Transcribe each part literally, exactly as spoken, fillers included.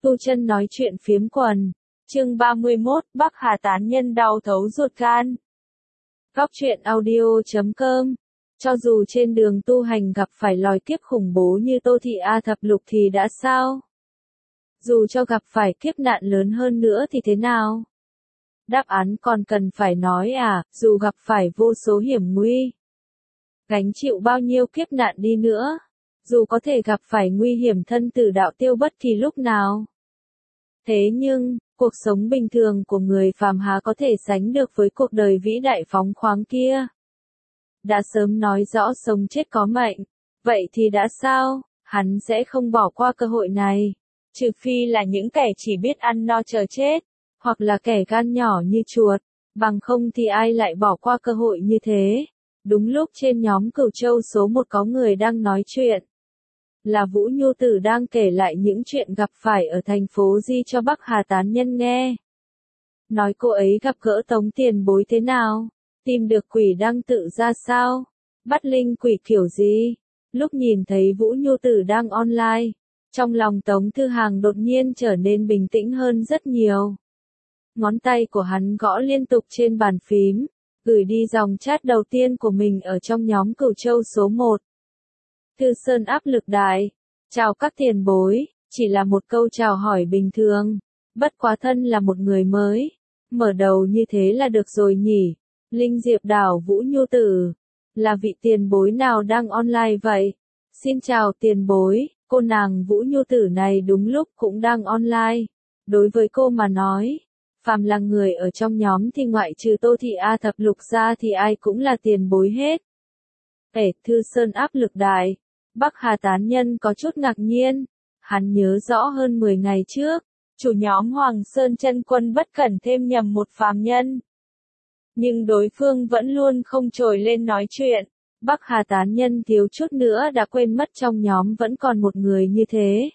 Tu Chân nói chuyện phiếm quần. Chương ba mươi mốt, Bắc Hà tán nhân đau thấu ruột gan. Góc truyện audio chấm com. Cho dù trên đường tu hành gặp phải lòi kiếp khủng bố như Tô Thị A Thập Lục thì đã sao? Dù cho gặp phải kiếp nạn lớn hơn nữa thì thế nào? Đáp án còn cần phải nói à, dù gặp phải vô số hiểm nguy, gánh chịu bao nhiêu kiếp nạn đi nữa, dù có thể gặp phải nguy hiểm thân tử đạo tiêu bất kỳ lúc nào. Thế nhưng, cuộc sống bình thường của người phàm há có thể sánh được với cuộc đời vĩ đại phóng khoáng kia. Đã sớm nói rõ sống chết có mệnh, vậy thì đã sao, hắn sẽ không bỏ qua cơ hội này. Trừ phi là những kẻ chỉ biết ăn no chờ chết, hoặc là kẻ gan nhỏ như chuột, bằng không thì ai lại bỏ qua cơ hội như thế. Đúng lúc trên nhóm Cửu Châu số một có người đang nói chuyện. Là Vũ Nhu Tử đang kể lại những chuyện gặp phải ở thành phố Di cho Bắc Hà tán nhân nghe. Nói cô ấy gặp gỡ Tống Tiền Bối thế nào, tìm được quỷ đăng tự ra sao, bắt linh quỷ kiểu gì. Lúc nhìn thấy Vũ Nhu Tử đang online, trong lòng Tống Thư Hàng đột nhiên trở nên bình tĩnh hơn rất nhiều. Ngón tay của hắn gõ liên tục trên bàn phím, gửi đi dòng chat đầu tiên của mình ở trong nhóm Cửu Châu số một. Thư Sơn áp lực đại. Chào các tiền bối, chỉ là một câu chào hỏi bình thường. Bất quá thân là một người mới. Mở đầu như thế là được rồi nhỉ. Linh Diệp Đảo Vũ Nhu Tử. Là vị tiền bối nào đang online vậy? Xin chào tiền bối, cô nàng Vũ Nhu Tử này đúng lúc cũng đang online. Đối với cô mà nói, phàm là người ở trong nhóm thì ngoại trừ Tô Thị A Thập Lục ra thì ai cũng là tiền bối hết. Ể, Thư Sơn áp lực đại. Bắc Hà tán nhân có chút ngạc nhiên. Hắn nhớ rõ hơn mười ngày trước, chủ nhóm Hoàng Sơn Chân Quân bất cẩn thêm nhầm một phàm nhân. Nhưng đối phương vẫn luôn không trồi lên nói chuyện. Bắc Hà tán nhân thiếu chút nữa đã quên mất trong nhóm vẫn còn một người như thế.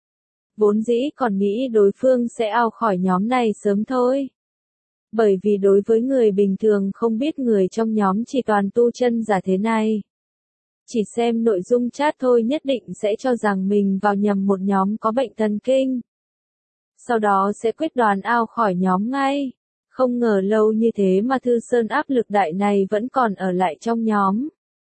Vốn dĩ còn nghĩ đối phương sẽ out khỏi nhóm này sớm thôi. Bởi vì đối với người bình thường không biết người trong nhóm chỉ toàn tu chân giả thế này. Chỉ xem nội dung chat thôi nhất định sẽ cho rằng mình vào nhầm một nhóm có bệnh thần kinh. Sau đó sẽ quyết đoán out khỏi nhóm ngay. Không ngờ lâu như thế mà Thư Sơn áp lực đại này vẫn còn ở lại trong nhóm.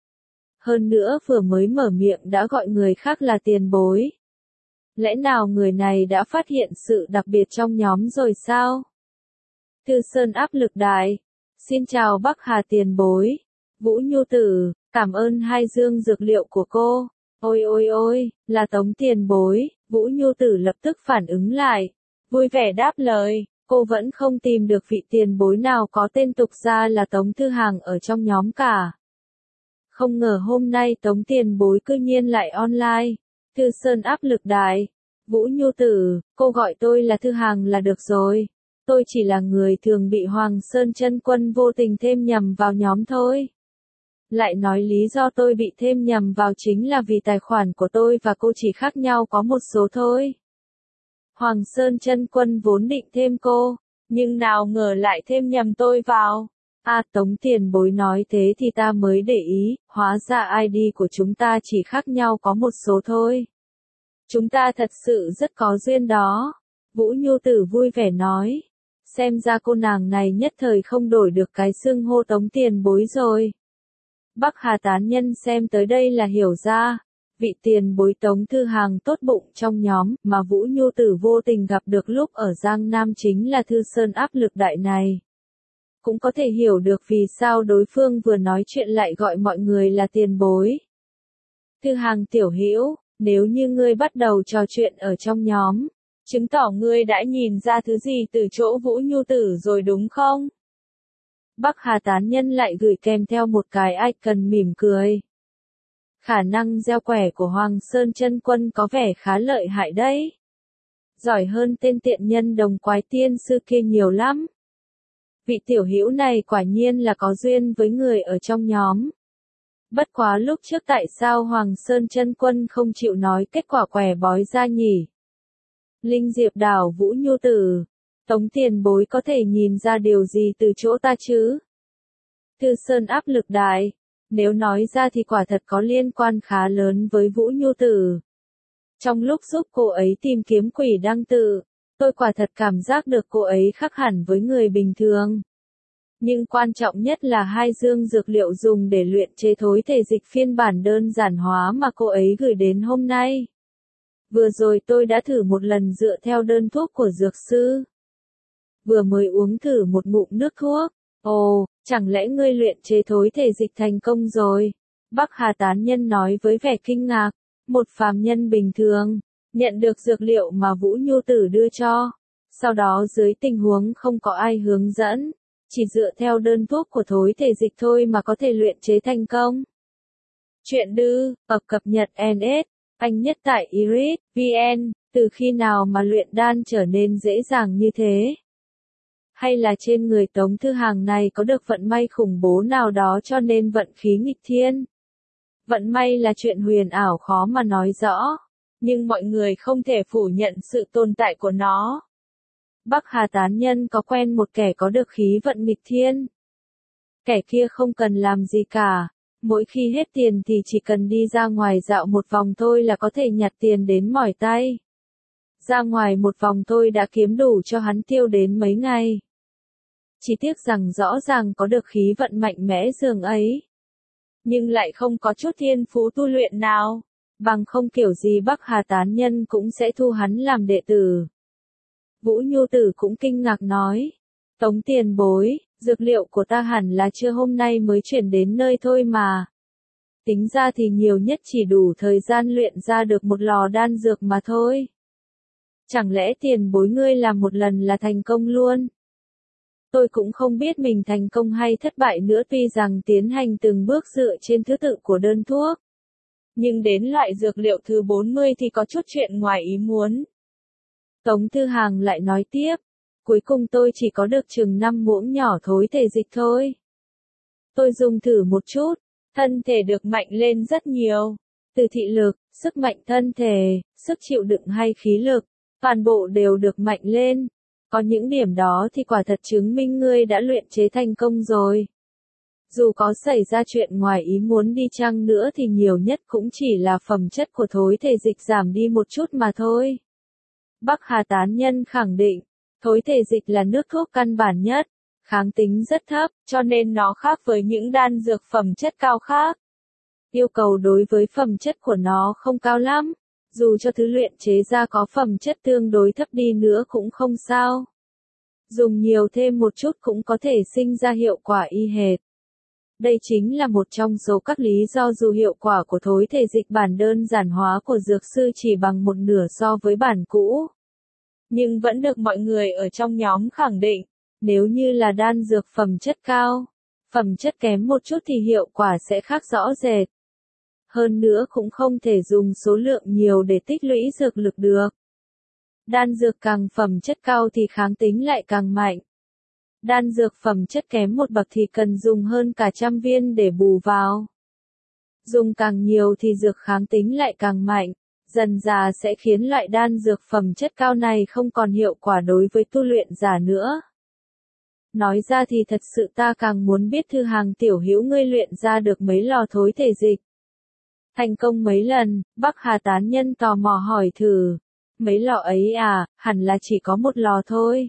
Hơn nữa vừa mới mở miệng đã gọi người khác là tiền bối. Lẽ nào người này đã phát hiện sự đặc biệt trong nhóm rồi sao? Thư Sơn áp lực đại. Xin chào Bắc Hà tiền bối. Vũ Nhu Tử, cảm ơn hai dương dược liệu của cô. Ôi ôi ôi, là Tống tiền bối. Vũ Nhu Tử lập tức phản ứng lại. Vui vẻ đáp lời, cô vẫn không tìm được vị tiền bối nào có tên tục ra là Tống Thư Hàng ở trong nhóm cả. Không ngờ hôm nay Tống tiền bối cư nhiên lại online. Thư Sơn áp lực đại. Vũ Nhu Tử, cô gọi tôi là Thư Hàng là được rồi. Tôi chỉ là người thường bị Hoàng Sơn Chân Quân vô tình thêm nhầm vào nhóm thôi. Lại nói lý do tôi bị thêm nhầm vào chính là vì tài khoản của tôi và cô chỉ khác nhau có một số thôi. Hoàng Sơn Chân Quân vốn định thêm cô, nhưng nào ngờ lại thêm nhầm tôi vào. À, Tống tiền bối nói thế thì ta mới để ý, hóa ra i đê của chúng ta chỉ khác nhau có một số thôi. Chúng ta thật sự rất có duyên đó. Vũ Nhu Tử vui vẻ nói. Xem ra cô nàng này nhất thời không đổi được cái xưng hô Tống tiền bối rồi. Bắc Hà tán nhân xem tới đây là hiểu ra. Vị tiền bối Tống Thư Hàng tốt bụng trong nhóm mà Vũ Nhu Tử vô tình gặp được lúc ở Giang Nam chính là Thư Sơn áp lực đại này. Cũng có thể hiểu được vì sao đối phương vừa nói chuyện lại gọi mọi người là tiền bối. Thư Hàng tiểu hữu, nếu như ngươi bắt đầu trò chuyện ở trong nhóm, chứng tỏ ngươi đã nhìn ra thứ gì từ chỗ Vũ Nhu Tử rồi đúng không? Bắc Hà tán nhân lại gửi kèm theo một cái icon mỉm cười. Khả năng gieo quẻ của Hoàng Sơn Chân Quân có vẻ khá lợi hại đấy. Giỏi hơn tên tiện nhân Đồng Quái Tiên Sư kia nhiều lắm. Vị tiểu hữu này quả nhiên là có duyên với người ở trong nhóm. Bất quá lúc trước tại sao Hoàng Sơn Chân Quân không chịu nói kết quả quẻ bói ra nhỉ? Linh Diệp Đảo Vũ Nhu Tử. Tống tiền bối có thể nhìn ra điều gì từ chỗ ta chứ? Thư Sơn áp lực đại. Nếu nói ra thì quả thật có liên quan khá lớn với Vũ Nhu Tử. Trong lúc giúp cô ấy tìm kiếm quỷ đăng tự, tôi quả thật cảm giác được cô ấy khác hẳn với người bình thường. Nhưng quan trọng nhất là hai dương dược liệu dùng để luyện chế thối thể dịch phiên bản đơn giản hóa mà cô ấy gửi đến hôm nay. Vừa rồi tôi đã thử một lần dựa theo đơn thuốc của dược sư. Vừa mới uống thử một ngụm nước thuốc. Ồ, chẳng lẽ ngươi luyện chế thối thể dịch thành công rồi? Bắc Hà tán nhân nói với vẻ kinh ngạc. Một phàm nhân bình thường, nhận được dược liệu mà Vũ Nhu Tử đưa cho. Sau đó dưới tình huống không có ai hướng dẫn, chỉ dựa theo đơn thuốc của thối thể dịch thôi mà có thể luyện chế thành công. Chuyện đư, ập cập nhật en ét, anh nhất tại Iris, vê en, từ khi nào mà luyện đan trở nên dễ dàng như thế? Hay là trên người Tống Thư Hàng này có được vận may khủng bố nào đó cho nên vận khí nghịch thiên? Vận may là chuyện huyền ảo khó mà nói rõ, nhưng mọi người không thể phủ nhận sự tồn tại của nó. Bắc Hà tán nhân có quen một kẻ có được khí vận nghịch thiên. Kẻ kia không cần làm gì cả, mỗi khi hết tiền thì chỉ cần đi ra ngoài dạo một vòng thôi là có thể nhặt tiền đến mỏi tay. Ra ngoài một vòng thôi đã kiếm đủ cho hắn tiêu đến mấy ngày. Chỉ tiếc rằng rõ ràng có được khí vận mạnh mẽ dường ấy, nhưng lại không có chút thiên phú tu luyện nào, bằng không kiểu gì Bắc Hà tán nhân cũng sẽ thu hắn làm đệ tử. Vũ Nhu Tử cũng kinh ngạc nói, Tống tiền bối, dược liệu của ta hẳn là chưa hôm nay mới chuyển đến nơi thôi mà. Tính ra thì nhiều nhất chỉ đủ thời gian luyện ra được một lò đan dược mà thôi. Chẳng lẽ tiền bối ngươi làm một lần là thành công luôn? Tôi cũng không biết mình thành công hay thất bại nữa, tuy rằng tiến hành từng bước dựa trên thứ tự của đơn thuốc. Nhưng đến loại dược liệu thứ bốn mươi thì có chút chuyện ngoài ý muốn. Tống Thư Hàng lại nói tiếp, cuối cùng tôi chỉ có được chừng năm muỗng nhỏ thối thể dịch thôi. Tôi dùng thử một chút, thân thể được mạnh lên rất nhiều. Từ thị lực, sức mạnh thân thể, sức chịu đựng hay khí lực, toàn bộ đều được mạnh lên. Có những điểm đó thì quả thật chứng minh ngươi đã luyện chế thành công rồi. Dù có xảy ra chuyện ngoài ý muốn đi chăng nữa thì nhiều nhất cũng chỉ là phẩm chất của thối thể dịch giảm đi một chút mà thôi. Bắc Hà tán nhân khẳng định, thối thể dịch là nước thuốc căn bản nhất, kháng tính rất thấp, cho nên nó khác với những đan dược phẩm chất cao khác. Yêu cầu đối với phẩm chất của nó không cao lắm, dù cho thứ luyện chế ra có phẩm chất tương đối thấp đi nữa cũng không sao. Dùng nhiều thêm một chút cũng có thể sinh ra hiệu quả y hệt. Đây chính là một trong số các lý do dù hiệu quả của thối thể dịch bản đơn giản hóa của dược sư chỉ bằng một nửa so với bản cũ. Nhưng vẫn được mọi người ở trong nhóm khẳng định, nếu như là đan dược phẩm chất cao, phẩm chất kém một chút thì hiệu quả sẽ khác rõ rệt. Hơn nữa cũng không thể dùng số lượng nhiều để tích lũy dược lực được. Đan dược càng phẩm chất cao thì kháng tính lại càng mạnh. Đan dược phẩm chất kém một bậc thì cần dùng hơn cả trăm viên để bù vào. Dùng càng nhiều thì dược kháng tính lại càng mạnh, dần dà sẽ khiến loại đan dược phẩm chất cao này không còn hiệu quả đối với tu luyện giả nữa. Nói ra thì thật sự ta càng muốn biết Thư Hàng tiểu hữu ngươi luyện ra được mấy lò thối thể dịch. Thành công mấy lần, Bắc Hà tán nhân tò mò hỏi thử. Mấy lò ấy à, hẳn là chỉ có một lò thôi.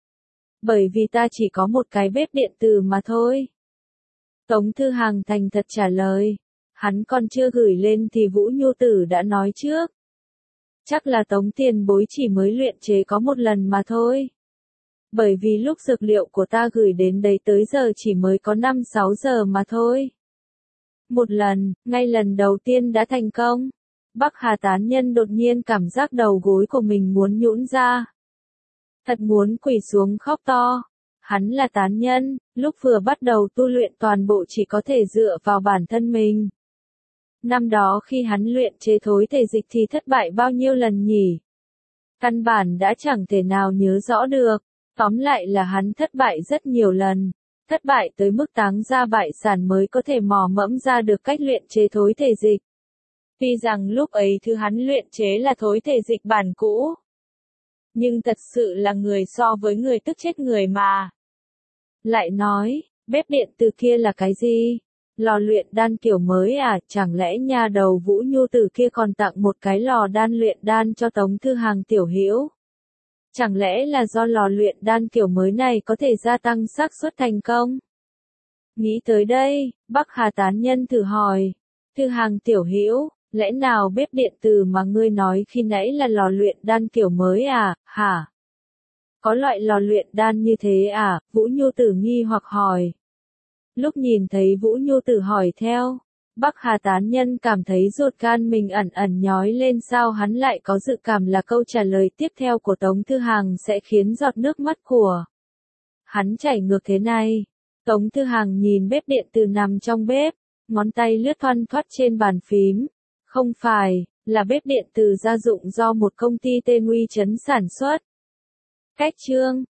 Bởi vì ta chỉ có một cái bếp điện tử mà thôi. Tống Thư Hàng thành thật trả lời. Hắn còn chưa gửi lên thì Vũ Nhu Tử đã nói trước. Chắc là Tống tiền bối chỉ mới luyện chế có một lần mà thôi. Bởi vì lúc dược liệu của ta gửi đến đấy tới giờ chỉ mới có năm sáu giờ mà thôi. Một lần, ngay lần đầu tiên đã thành công. Bắc Hà tán nhân đột nhiên cảm giác đầu gối của mình muốn nhũn ra. Thật muốn quỳ xuống khóc to. Hắn là tán nhân, lúc vừa bắt đầu tu luyện toàn bộ chỉ có thể dựa vào bản thân mình. Năm đó khi hắn luyện chế thối thể dịch thì thất bại bao nhiêu lần nhỉ? Căn bản đã chẳng thể nào nhớ rõ được. Tóm lại là hắn thất bại rất nhiều lần. Thất bại tới mức táng ra bại sản mới có thể mò mẫm ra được cách luyện chế thối thể dịch. Tuy rằng lúc ấy thứ hắn luyện chế là thối thể dịch bản cũ. Nhưng thật sự là người so với người tức chết người mà. Lại nói, bếp điện từ kia là cái gì? Lò luyện đan kiểu mới à, chẳng lẽ nhà đầu Vũ Nhu Tử kia còn tặng một cái lò đan luyện đan cho Tống Thư Hàng tiểu hữu? Chẳng lẽ là do lò luyện đan kiểu mới này có thể gia tăng xác suất thành công? Nghĩ tới đây, Bắc Hà tán nhân thử hỏi, Thư Hàng tiểu hữu, lẽ nào bếp điện tử mà ngươi nói khi nãy là lò luyện đan kiểu mới à, hả? Có loại lò luyện đan như thế à? Vũ Nhu Tử nghi hoặc hỏi. Lúc nhìn thấy Vũ Nhu Tử hỏi theo, Bắc Hà tán nhân cảm thấy ruột gan mình ẩn ẩn nhói lên, sao hắn lại có dự cảm là câu trả lời tiếp theo của Tống Thư Hàng sẽ khiến giọt nước mắt của hắn chảy ngược thế này. Tống Thư Hàng nhìn bếp điện tử nằm trong bếp, ngón tay lướt thoăn thoắt trên bàn phím. Không phải, là bếp điện tử gia dụng do một công ty tên Uy Chấn sản xuất. Cách chương